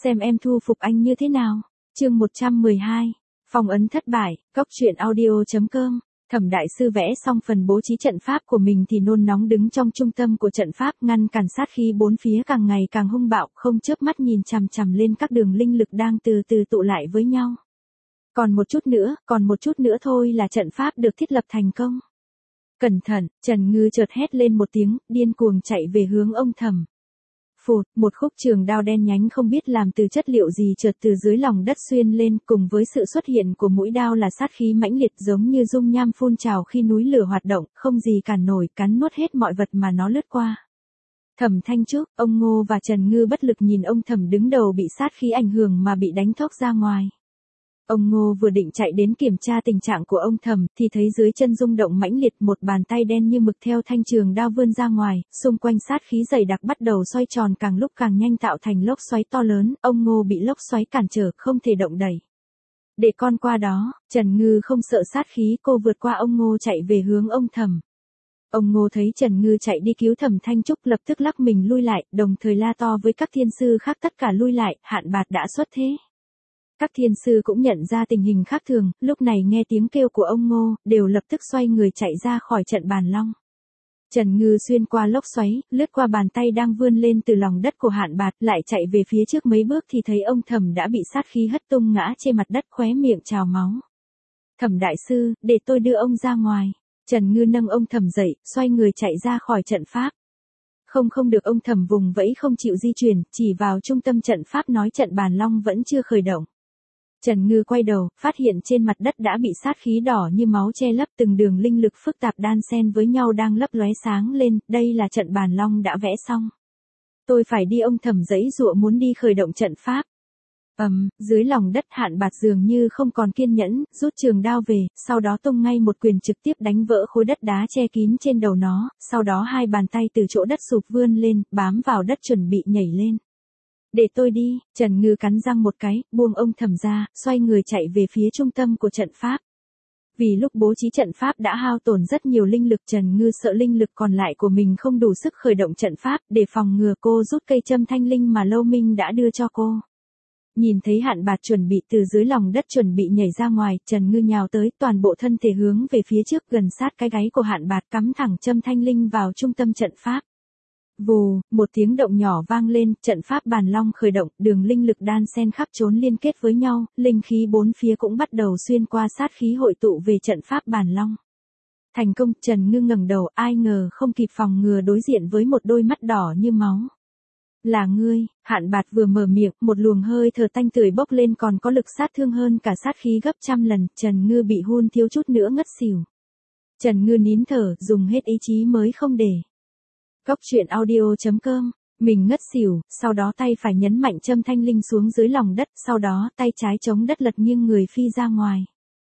xem em thu phục anh như thế nào. Chương 112. Phong ấn thất bại, góc truyện audio.com. Thẩm đại sư vẽ xong phần bố trí trận pháp của mình thì nôn nóng đứng trong trung tâm của trận pháp, ngăn cản sát khí bốn phía càng ngày càng hung bạo, không chớp mắt nhìn chằm chằm lên các đường linh lực đang từ từ tụ lại với nhau. Còn một chút nữa thôi là trận pháp được thiết lập thành công. Cẩn thận, Trần Ngư chợt hét lên một tiếng, điên cuồng chạy về hướng ông Thẩm. Phụt, một khúc trường đao đen nhánh không biết làm từ chất liệu gì chợt từ dưới lòng đất xuyên lên, cùng với sự xuất hiện của mũi đao là sát khí mãnh liệt giống như dung nham phun trào khi núi lửa hoạt động, không gì cản nổi, cắn nuốt hết mọi vật mà nó lướt qua. Thẩm Thanh Trúc, ông Ngô và Trần Ngư bất lực nhìn ông Thẩm đứng đầu bị sát khí ảnh hưởng mà bị đánh thốc ra ngoài. Ông Ngô vừa định chạy đến kiểm tra tình trạng của ông Thẩm thì thấy dưới chân rung động mãnh liệt, một bàn tay đen như mực theo thanh trường đao vươn ra ngoài, xung quanh sát khí dày đặc bắt đầu xoay tròn càng lúc càng nhanh tạo thành lốc xoáy to lớn, ông Ngô bị lốc xoáy cản trở, không thể động đẩy. Để con qua đó, Trần Ngư không sợ sát khí, cô vượt qua ông Ngô chạy về hướng ông Thẩm. Ông Ngô thấy Trần Ngư chạy đi cứu Thẩm Thanh Trúc lập tức lắc mình lui lại, đồng thời la to với các thiên sư khác tất cả lui lại, Hạn Bạt đã xuất thế. Các thiên sư cũng nhận ra tình hình khác thường, lúc này nghe tiếng kêu của ông Ngô, đều lập tức xoay người chạy ra khỏi trận bàn long. Trần Ngư xuyên qua lốc xoáy, lướt qua bàn tay đang vươn lên từ lòng đất của Hạn Bạt, lại chạy về phía trước mấy bước thì thấy ông Thẩm đã bị sát khí hất tung ngã trên mặt đất, khóe miệng trào máu. Thẩm đại sư, để tôi đưa ông ra ngoài. Trần Ngư nâng ông Thẩm dậy, xoay người chạy ra khỏi trận pháp. Không được, ông Thẩm vùng vẫy không chịu di chuyển, chỉ vào trung tâm trận pháp nói trận bàn long vẫn chưa khởi động. Trần Ngư quay đầu, phát hiện trên mặt đất đã bị sát khí đỏ như máu che lấp, từng đường linh lực phức tạp đan xen với nhau đang lấp lóe sáng lên, đây là trận bàn long đã vẽ xong. Tôi phải đi, ông Thẩm giãy giụa muốn đi khởi động trận pháp. Dưới lòng đất Hạn Bạt dường như không còn kiên nhẫn, rút trường đao về, sau đó tung ngay một quyền trực tiếp đánh vỡ khối đất đá che kín trên đầu nó, sau đó hai bàn tay từ chỗ đất sụp vươn lên, bám vào đất chuẩn bị nhảy lên. Để tôi đi, Trần Ngư cắn răng một cái, buông ông Thẩm ra, xoay người chạy về phía trung tâm của trận pháp. Vì lúc bố trí trận pháp đã hao tổn rất nhiều linh lực, Trần Ngư sợ linh lực còn lại của mình không đủ sức khởi động trận pháp, để phòng ngừa cô rút cây châm thanh linh mà Lâu Minh đã đưa cho cô. Nhìn thấy Hạn Bạt chuẩn bị từ dưới lòng đất chuẩn bị nhảy ra ngoài, Trần Ngư nhào tới, toàn bộ thân thể hướng về phía trước gần sát cái gáy của Hạn Bạt, cắm thẳng châm thanh linh vào trung tâm trận pháp. Vù, một tiếng động nhỏ vang lên, trận pháp bàn long khởi động, đường linh lực đan xen khắp trốn liên kết với nhau, linh khí bốn phía cũng bắt đầu xuyên qua sát khí hội tụ về trận pháp bàn long. Thành công, Trần Ngư ngẩng đầu, ai ngờ không kịp phòng ngừa đối diện với một đôi mắt đỏ như máu. Là ngươi, Hạn Bạt vừa mở miệng, một luồng hơi thở tanh tưởi bốc lên còn có lực sát thương hơn cả sát khí gấp trăm lần, Trần Ngư bị hun thiếu chút nữa ngất xỉu. Trần Ngư nín thở, dùng hết ý chí mới không để. Góc truyện audio.com, mình ngất xỉu, sau đó tay phải nhấn mạnh châm thanh linh xuống dưới lòng đất, sau đó tay trái chống đất lật nghiêng người phi ra ngoài.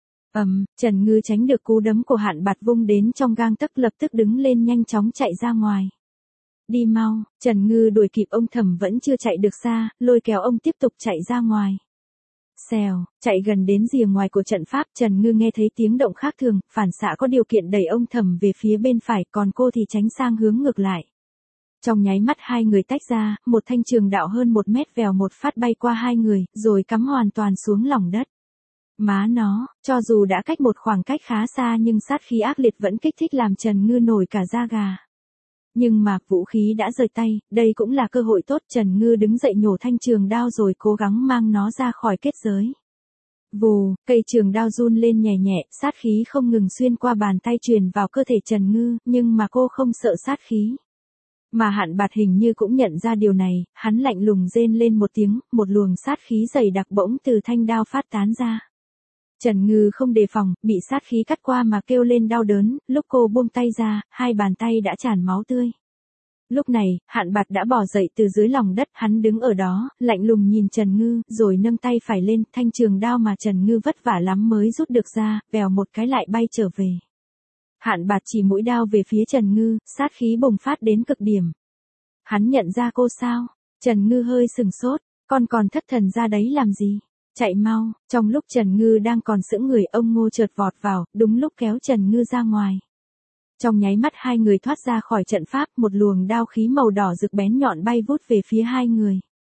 Trần Ngư tránh được cú đấm của Hạn Bạt vung đến trong gang tấc, lập tức đứng lên nhanh chóng chạy ra ngoài. Đi mau, Trần Ngư đuổi kịp ông Thẩm vẫn chưa chạy được xa, lôi kéo ông tiếp tục chạy ra ngoài. Xèo, chạy gần đến rìa ngoài của trận pháp, Trần Ngư nghe thấy tiếng động khác thường, phản xạ có điều kiện đẩy ông Thẩm về phía bên phải, còn cô thì tránh sang hướng ngược lại. Trong nháy mắt hai người tách ra, một thanh trường đạo hơn 1 mét vèo một phát bay qua hai người, rồi cắm hoàn toàn xuống lòng đất. Má nó, cho dù đã cách một khoảng cách khá xa nhưng sát khí ác liệt vẫn kích thích làm Trần Ngư nổi cả da gà. Nhưng mà vũ khí đã rời tay, đây cũng là cơ hội tốt, Trần Ngư đứng dậy nhổ thanh trường đao rồi cố gắng mang nó ra khỏi kết giới. Vù, cây trường đao run lên nhẹ nhẹ, sát khí không ngừng xuyên qua bàn tay truyền vào cơ thể Trần Ngư, nhưng mà cô không sợ sát khí. Mà Hạn Bạt hình như cũng nhận ra điều này, hắn lạnh lùng rên lên một tiếng, một luồng sát khí dày đặc bỗng từ thanh đao phát tán ra. Trần Ngư không đề phòng, bị sát khí cắt qua mà kêu lên đau đớn, lúc cô buông tay ra, hai bàn tay đã tràn máu tươi. Lúc này, Hạn Bạt đã bò dậy từ dưới lòng đất, hắn đứng ở đó, lạnh lùng nhìn Trần Ngư, rồi nâng tay phải lên, thanh trường đao mà Trần Ngư vất vả lắm mới rút được ra, vèo một cái lại bay trở về. Hạn Bạt chỉ mũi đao về phía Trần Ngư, sát khí bùng phát đến cực điểm. Hắn nhận ra cô sao? Trần Ngư hơi sừng sốt, con còn thất thần ra đấy làm gì? Chạy mau, trong lúc Trần Ngư đang còn sững người, ông Ngô chợt vọt vào, đúng lúc kéo Trần Ngư ra ngoài. Trong nháy mắt hai người thoát ra khỏi trận pháp, một luồng đao khí màu đỏ rực bén nhọn bay vút về phía hai người.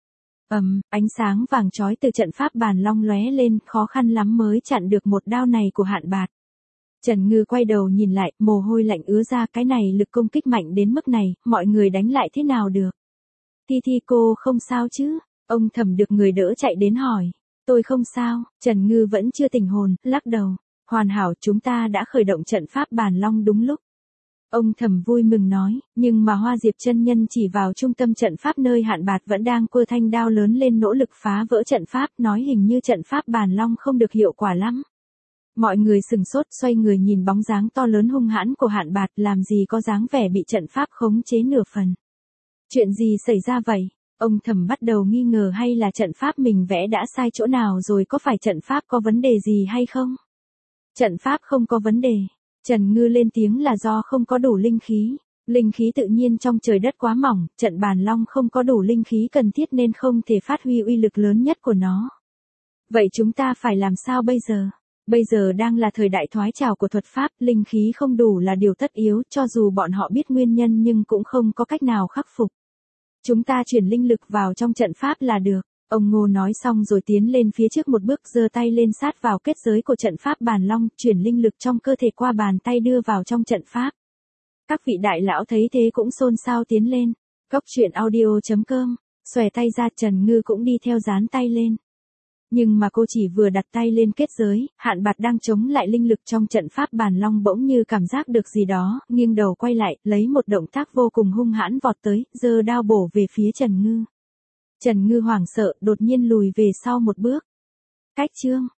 Ánh sáng vàng chói từ trận pháp bàn long lóe lên, khó khăn lắm mới chặn được một đao này của Hạn Bạt. Trần Ngư quay đầu nhìn lại, mồ hôi lạnh ứa ra, cái này lực công kích mạnh đến mức này, mọi người đánh lại thế nào được? Thi cô không sao chứ? Ông Thẩm được người đỡ chạy đến hỏi. Tôi không sao, Trần Ngư vẫn chưa tỉnh hồn, lắc đầu. Hoàn hảo, chúng ta đã khởi động trận pháp bàn long đúng lúc. Ông Thẩm vui mừng nói, nhưng mà Hoa Diệp chân nhân chỉ vào trung tâm trận pháp nơi Hạn Bạt vẫn đang quơ thanh đao lớn lên nỗ lực phá vỡ trận pháp, nói hình như trận pháp bàn long không được hiệu quả lắm. Mọi người sừng sốt xoay người nhìn bóng dáng to lớn hung hãn của Hạn Bạt, làm gì có dáng vẻ bị trận pháp khống chế nửa phần. Chuyện gì xảy ra vậy? Ông Thẩm bắt đầu nghi ngờ hay là trận pháp mình vẽ đã sai chỗ nào rồi, có phải trận pháp có vấn đề gì hay không? Trận pháp không có vấn đề. Trần Ngư lên tiếng là do không có đủ linh khí. Linh khí tự nhiên trong trời đất quá mỏng, trận bàn long không có đủ linh khí cần thiết nên không thể phát huy uy lực lớn nhất của nó. Vậy chúng ta phải làm sao bây giờ? Bây giờ đang là thời đại thoái trào của thuật pháp, linh khí không đủ là điều tất yếu, cho dù bọn họ biết nguyên nhân nhưng cũng không có cách nào khắc phục. Chúng ta chuyển linh lực vào trong trận pháp là được. Ông Ngô nói xong rồi tiến lên phía trước một bước, giơ tay lên sát vào kết giới của trận pháp bàn long, chuyển linh lực trong cơ thể qua bàn tay đưa vào trong trận pháp. Các vị đại lão thấy thế cũng xôn xao tiến lên. Cốc truyện audio.com, xòe tay ra, Trần Ngư cũng đi theo dán tay lên. Nhưng mà cô chỉ vừa đặt tay lên kết giới, Hạn Bạt đang chống lại linh lực trong trận pháp bàn long bỗng như cảm giác được gì đó, nghiêng đầu quay lại, lấy một động tác vô cùng hung hãn vọt tới, giơ đao bổ về phía Trần Ngư. Trần Ngư hoảng sợ, đột nhiên lùi về sau một bước. Cách chương